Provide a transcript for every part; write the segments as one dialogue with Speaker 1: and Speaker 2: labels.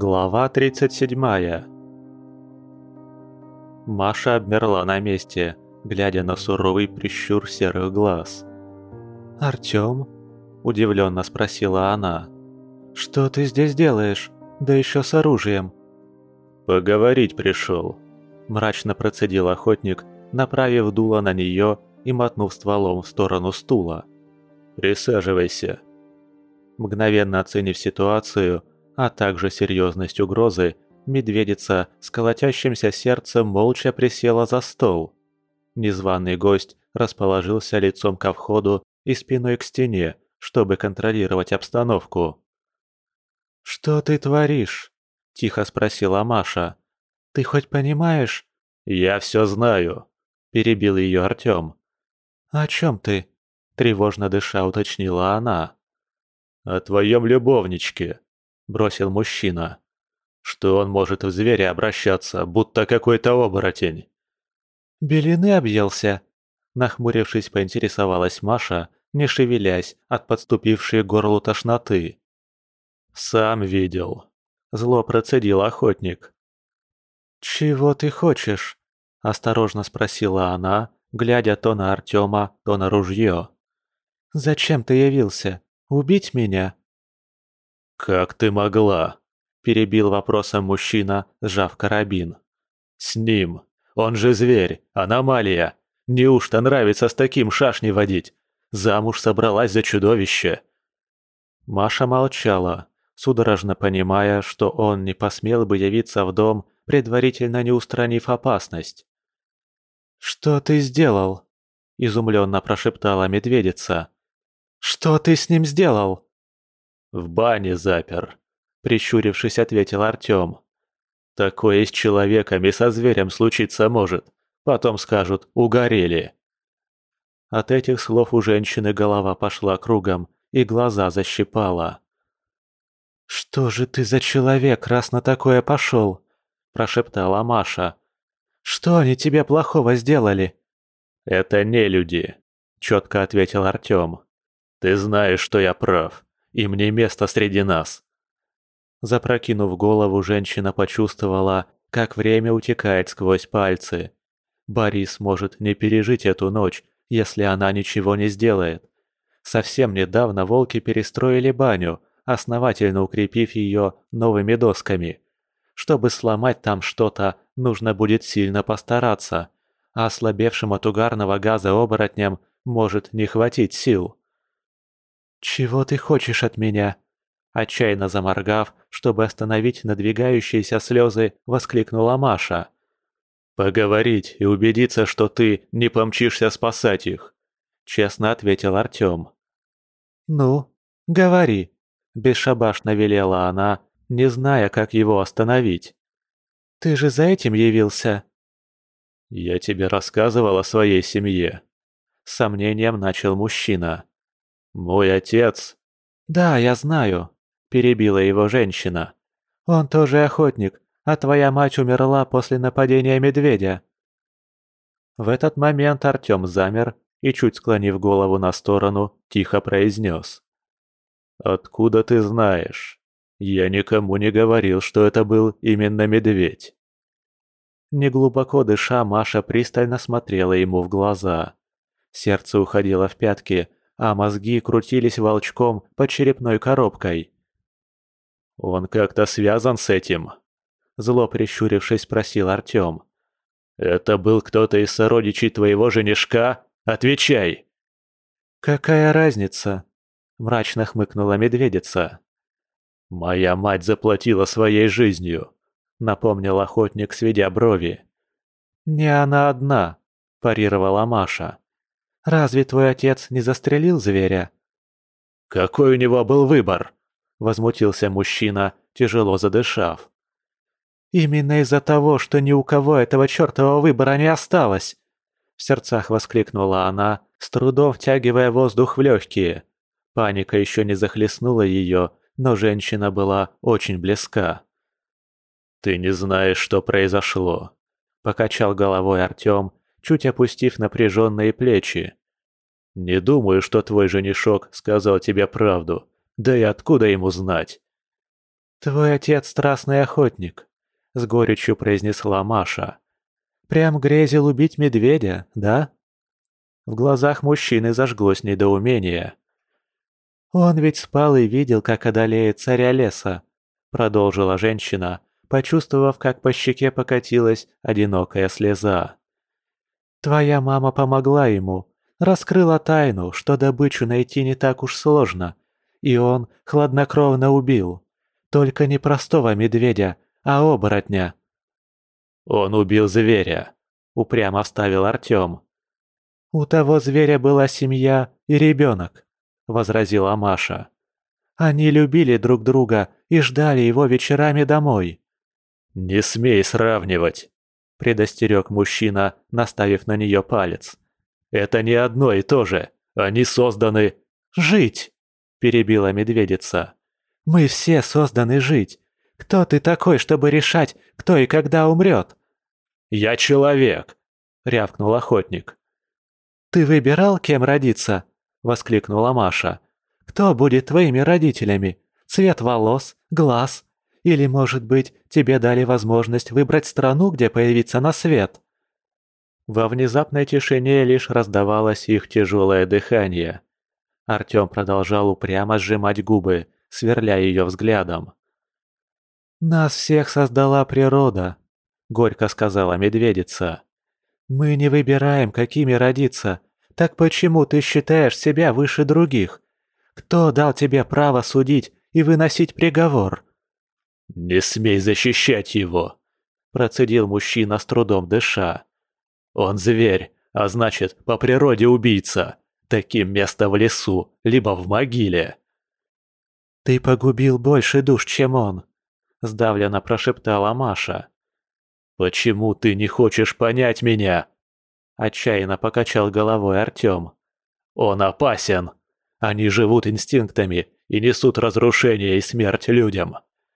Speaker 1: Глава 37. Маша обмерла на месте, глядя на суровый прищур серых глаз. «Артём?» – удивленно спросила она. «Что ты здесь делаешь? Да еще с оружием!» «Поговорить пришел», – мрачно процедил охотник, направив дуло на нее и мотнув стволом в сторону стула. «Присаживайся». Мгновенно оценив ситуацию, а также серьезность угрозы, медведица с колотящимся сердцем молча присела за стол. Незваный гость расположился лицом ко входу и спиной к стене, чтобы контролировать обстановку. «Что ты творишь?» – тихо спросила Маша. «Ты хоть понимаешь?» «Я все знаю», – перебил ее Артем. «О чем ты?» – тревожно дыша уточнила она. «О твоем любовничке», – бросил мужчина. «Что он может в зверя обращаться, будто какой-то оборотень?» «Белины объелся?» – нахмурившись, поинтересовалась Маша, не шевелясь от подступившей к горлу тошноты. «Сам видел», – зло процедил охотник. «Чего ты хочешь?» – осторожно спросила она, глядя то на Артема, то на ружье. «Зачем ты явился? Убить меня?» «Как ты могла?» – перебил вопросом мужчина, сжав карабин. «С ним. Он же зверь, аномалия. Неужто нравится с таким шашни водить? Замуж собралась за чудовище?» Маша молчала, судорожно понимая, что он не посмел бы явиться в дом, предварительно не устранив опасность. «Что ты сделал?» – изумленно прошептала медведица. «Что ты с ним сделал?» «В бане запер», – прищурившись, ответил Артем. «Такое и с человеком, и со зверем случиться может. Потом скажут «угорели». От этих слов у женщины голова пошла кругом, и глаза защипала. «Что же ты за человек, раз на такое пошел?» – прошептала Маша. «Что они тебе плохого сделали?» «Это не люди», – четко ответил Артем. «Ты знаешь, что я прав, и мне место среди нас». Запрокинув голову, женщина почувствовала, как время утекает сквозь пальцы. Борис может не пережить эту ночь, если она ничего не сделает. Совсем недавно волки перестроили баню, основательно укрепив ее новыми досками. Чтобы сломать там что-то, нужно будет сильно постараться, а ослабевшим от угарного газа оборотням может не хватить сил. «Чего ты хочешь от меня?» Отчаянно заморгав, чтобы остановить надвигающиеся слезы, воскликнула Маша. «Поговорить и убедиться, что ты не помчишься спасать их», — честно ответил Артем. «Ну, говори», — бесшабашно велела она, не зная, как его остановить. «Ты же за этим явился?» «Я тебе рассказывал о своей семье», — с сомнением начал мужчина. «Мой отец...» «Да, я знаю», — перебила его женщина. «Он тоже охотник, а твоя мать умерла после нападения медведя». В этот момент Артем замер и, чуть склонив голову на сторону, тихо произнес. «Откуда ты знаешь? Я никому не говорил, что это был именно медведь». Неглубоко дыша, Маша пристально смотрела ему в глаза. Сердце уходило в пятки, а мозги крутились волчком под черепной коробкой. «Он как-то связан с этим?» Зло прищурившись, спросил Артем. «Это был кто-то из сородичей твоего женишка? Отвечай!» «Какая разница?» – мрачно хмыкнула медведица. «Моя мать заплатила своей жизнью», – напомнил охотник, сведя брови. «Не она одна», – парировала Маша. «Разве твой отец не застрелил зверя?» «Какой у него был выбор?» – возмутился мужчина, тяжело задышав. «Именно из-за того, что ни у кого этого чертового выбора не осталось!» В сердцах воскликнула она, с трудом втягивая воздух в легкие. Паника еще не захлестнула ее, но женщина была очень близка. «Ты не знаешь, что произошло», – покачал головой Артем, чуть опустив напряженные плечи. «Не думаю, что твой женишок сказал тебе правду, да и откуда ему знать?» «Твой отец страстный охотник», — с горечью произнесла Маша. «Прям грезил убить медведя, да?» В глазах мужчины зажглось недоумение. «Он ведь спал и видел, как одолеет царя леса», — продолжила женщина, почувствовав, как по щеке покатилась одинокая слеза. «Твоя мама помогла ему, раскрыла тайну, что добычу найти не так уж сложно, и он хладнокровно убил. Только не простого медведя, а оборотня». «Он убил зверя», — упрямо вставил Артём. «У того зверя была семья и ребенок», — возразила Маша. «Они любили друг друга и ждали его вечерами домой». «Не смей сравнивать», — предостерег мужчина, наставив на нее палец. «Это не одно и то же. Они созданы...» «Жить!» — перебила медведица. «Мы все созданы жить. Кто ты такой, чтобы решать, кто и когда умрет?» «Я человек!» — рявкнул охотник. «Ты выбирал, кем родиться?» — воскликнула Маша. «Кто будет твоими родителями? Цвет волос? Глаз? Или, может быть, тебе дали возможность выбрать страну, где появиться на свет?» Во внезапной тишине лишь раздавалось их тяжелое дыхание. Артём продолжал упрямо сжимать губы, сверля ее взглядом. «Нас всех создала природа», — горько сказала медведица. «Мы не выбираем, какими родиться. Так почему ты считаешь себя выше других? Кто дал тебе право судить и выносить приговор?» «Не смей защищать его», — процедил мужчина, с трудом дыша. «Он зверь, а значит, по природе убийца. Таким место в лесу, либо в могиле». «Ты погубил больше душ, чем он», — сдавленно прошептала Маша. «Почему ты не хочешь понять меня?» Отчаянно покачал головой Артём. «Он опасен. Они живут инстинктами и несут разрушение и смерть людям».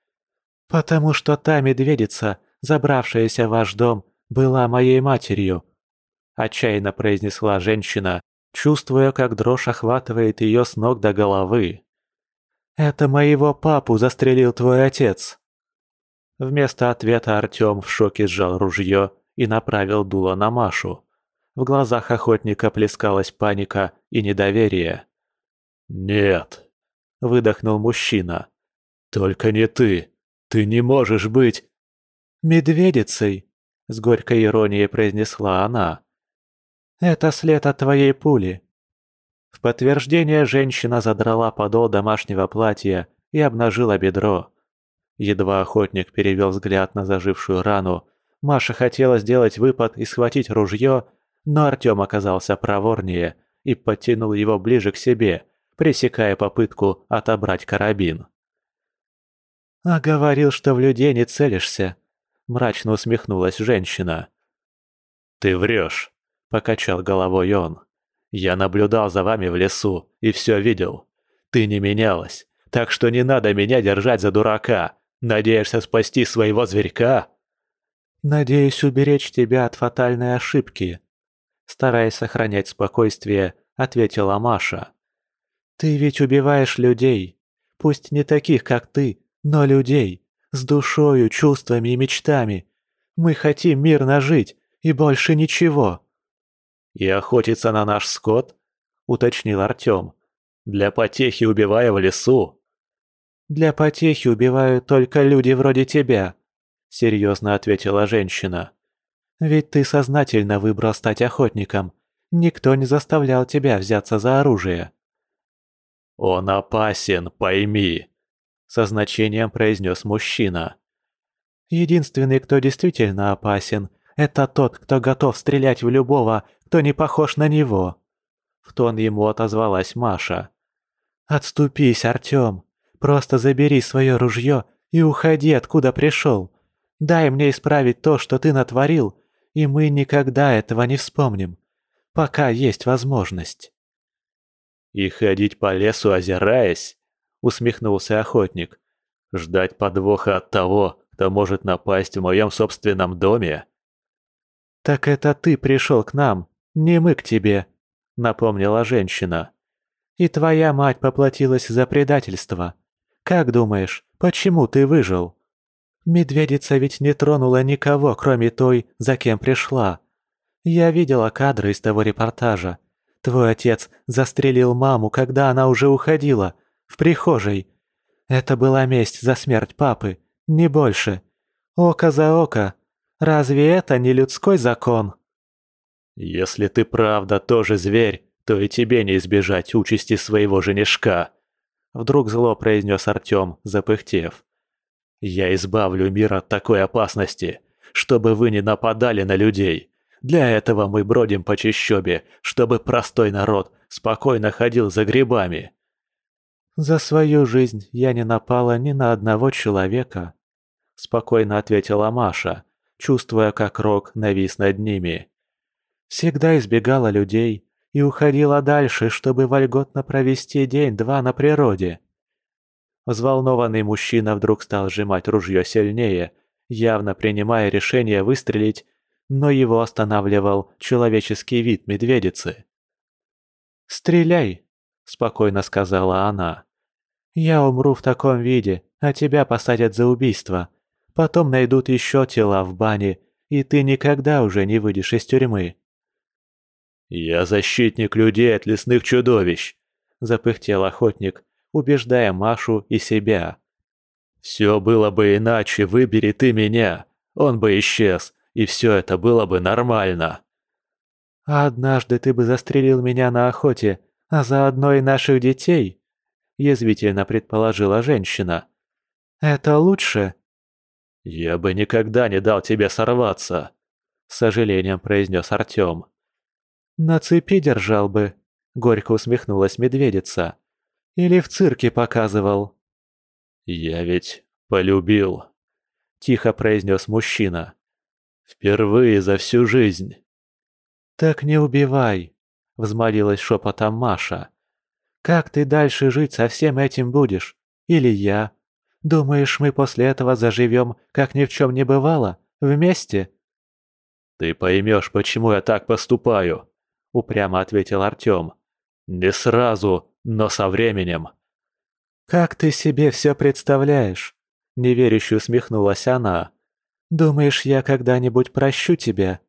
Speaker 1: «Потому что та медведица, забравшаяся в ваш дом, была моей матерью», — отчаянно произнесла женщина, чувствуя, как дрожь охватывает ее с ног до головы. «Это моего папу застрелил твой отец». Вместо ответа Артём в шоке сжал ружье и направил дуло на Машу. В глазах охотника плескалась паника и недоверие. «Нет», — выдохнул мужчина. «Только не ты. Ты не можешь быть...» «Медведицей», — с горькой иронией произнесла она. «Это след от твоей пули». В подтверждение женщина задрала подол домашнего платья и обнажила бедро. Едва охотник перевел взгляд на зажившую рану, Маша хотела сделать выпад и схватить ружье, но Артём оказался проворнее и подтянул его ближе к себе, пресекая попытку отобрать карабин. «А говорил, что в людей не целишься», — мрачно усмехнулась женщина. «Ты врешь», — покачал головой он. «Я наблюдал за вами в лесу и все видел. Ты не менялась, так что не надо меня держать за дурака. Надеешься спасти своего зверька?» «Надеюсь уберечь тебя от фатальной ошибки», — стараясь сохранять спокойствие, ответила Маша. «Ты ведь убиваешь людей, пусть не таких, как ты, но людей, с душою, чувствами и мечтами. Мы хотим мирно жить, и больше ничего». «И охотиться на наш скот?» — уточнил Артём. «Для потехи убивая в лесу?» «Для потехи убивают только люди вроде тебя», — серьезно ответила женщина. «Ведь ты сознательно выбрал стать охотником. Никто не заставлял тебя взяться за оружие». «Он опасен, пойми», — со значением произнес мужчина. «Единственный, кто действительно опасен, это тот, кто готов стрелять в любого, кто не похож на него», — в тон ему отозвалась Маша. «Отступись, Артём. Просто забери свое ружье и уходи, откуда пришел. Дай мне исправить то, что ты натворил, и мы никогда этого не вспомним. Пока есть возможность». «И ходить по лесу, озираясь?» — усмехнулся охотник. «Ждать подвоха от того, кто может напасть в моем собственном доме?» «Так это ты пришел к нам, не мы к тебе», — напомнила женщина. «И твоя мать поплатилась за предательство. Как думаешь, Почему ты выжил? Медведица ведь не тронула никого, кроме той, за кем пришла. Я видела кадры из того репортажа. Твой отец застрелил маму, когда она уже уходила, в прихожей. Это была месть за смерть папы, не больше. Око за око. Разве это не людской закон? Если ты правда тоже зверь, то и тебе не избежать участи своего женишка. Вдруг зло произнес Артем, запыхтев. Я избавлю мир от такой опасности, чтобы вы не нападали на людей. Для этого мы бродим по чащобе, чтобы простой народ спокойно ходил за грибами. За свою жизнь я не напала ни на одного человека, спокойно ответила Маша, чувствуя, как Рок навис над ними. Всегда избегала людей и уходила дальше, чтобы вольготно провести день-два на природе. Взволнованный мужчина вдруг стал сжимать ружье сильнее, явно принимая решение выстрелить, но его останавливал человеческий вид медведицы. «Стреляй!» – спокойно сказала она. «Я умру в таком виде, а тебя посадят за убийство. Потом найдут еще тела в бане, и ты никогда уже не выйдешь из тюрьмы». «Я защитник людей от лесных чудовищ», – запыхтел охотник, убеждая Машу и себя. «Все было бы иначе, выбери ты меня, он бы исчез, и все это было бы нормально». «А однажды ты бы застрелил меня на охоте, а заодно и наших детей?» – язвительно предположила женщина. «Это лучше?» «Я бы никогда не дал тебе сорваться», – с сожалением произнес Артем. «На цепи держал бы», – горько усмехнулась медведица. «Или в цирке показывал». «Я ведь полюбил», – тихо произнес мужчина. «Впервые за всю жизнь». «Так не убивай», – взмолилась шепотом Маша. «Как ты дальше жить со всем этим будешь? Или я? Думаешь, мы после этого заживем, как ни в чем не бывало, вместе?» «Ты поймешь, почему я так поступаю», – упрямо ответил Артем. «Не сразу, но со временем». «Как ты себе все представляешь?» – неверяще усмехнулась она. «Думаешь, я когда-нибудь прощу тебя?»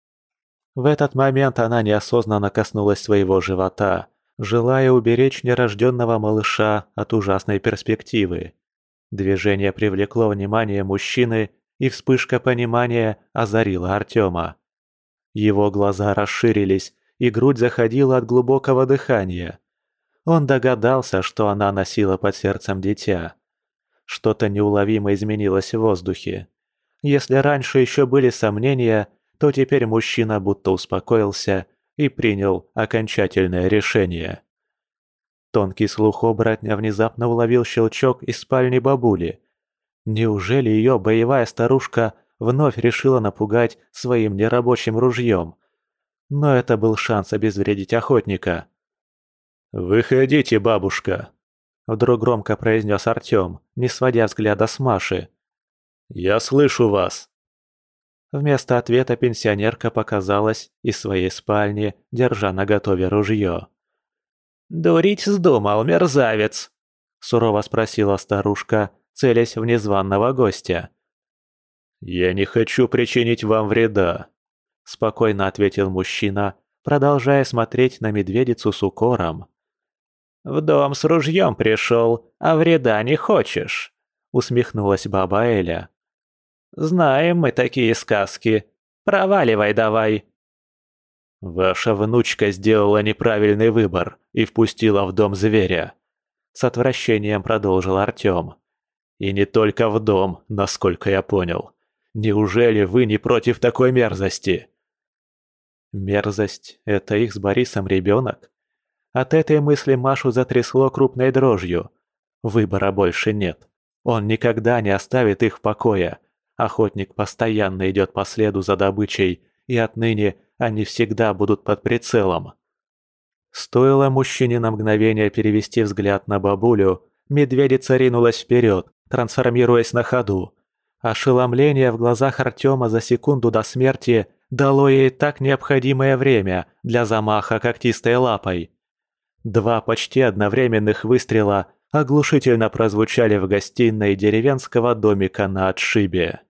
Speaker 1: В этот момент она неосознанно коснулась своего живота, желая уберечь нерожденного малыша от ужасной перспективы. Движение привлекло внимание мужчины, и вспышка понимания озарила Артема. Его глаза расширились, и грудь заходила от глубокого дыхания. Он догадался, что она носила под сердцем дитя. Что-то неуловимо изменилось в воздухе. Если раньше еще были сомнения, то теперь мужчина будто успокоился и принял окончательное решение. Тонкий слух оборотня внезапно уловил щелчок из спальни бабули. Неужели ее боевая старушка вновь решила напугать своим нерабочим ружьем? Но это был шанс обезвредить охотника. «Выходите, бабушка!» – вдруг громко произнес Артем, не сводя взгляда с Маши. «Я слышу вас!» Вместо ответа пенсионерка показалась из своей спальни, держа наготове ружье. «Дурить вздумал, мерзавец!» – сурово спросила старушка, целясь в незваного гостя. «Я не хочу причинить вам вреда», – спокойно ответил мужчина, продолжая смотреть на медведицу с укором. «В дом с ружьем пришел, а вреда не хочешь», – усмехнулась баба Эля. «Знаем мы такие сказки. Проваливай давай». «Ваша внучка сделала неправильный выбор и впустила в дом зверя», – с отвращением продолжил Артем. «И не только в дом, насколько я понял. Неужели вы не против такой мерзости?» Мерзость – это их с Борисом ребенок? От этой мысли Машу затрясло крупной дрожью. Выбора больше нет. Он никогда не оставит их в покое. Охотник постоянно идет по следу за добычей, и отныне они всегда будут под прицелом. Стоило мужчине на мгновение перевести взгляд на бабулю, медведица ринулась вперед, трансформируясь на ходу. Ошеломление в глазах Артема за секунду до смерти дало ей так необходимое время для замаха когтистой лапой. 2 почти одновременных выстрела оглушительно прозвучали в гостиной деревенского домика на отшибе.